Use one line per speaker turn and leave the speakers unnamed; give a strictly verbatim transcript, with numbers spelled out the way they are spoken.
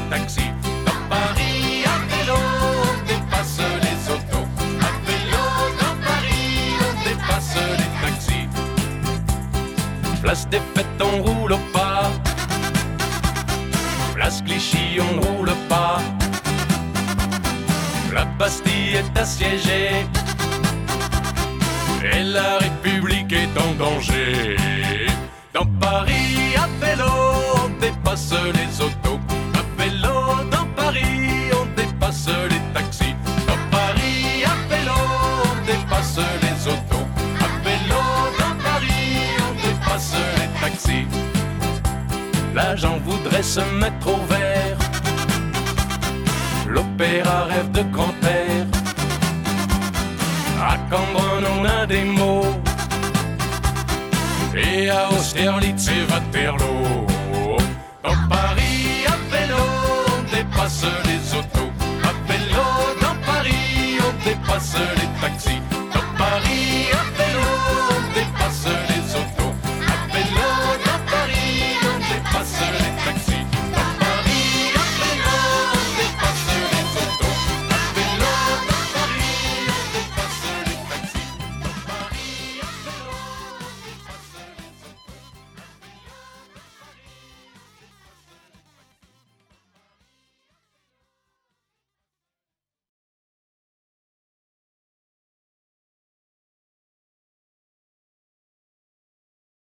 taxis. Dans Paris, à vélo, on dépasse les autos. À vélo, dans Paris, on dépasse les taxis. Place des fêtes, on roule au pas. Place Clichy, on ne roule pas. La Bastille est assiégée et la République est en danger. Dans Paris, à vélo, on dépasse les autos. À vélo, dans Paris, on dépasse les taxis. Dans Paris, à vélo, on dépasse les autos. À vélo, dans Paris, on dépasse les taxis. L'agent voudrait se mettre au vert. L'opéra rêve de grand-père. À Cambronne on a des mots. Et à Austerlitz et Waterloo.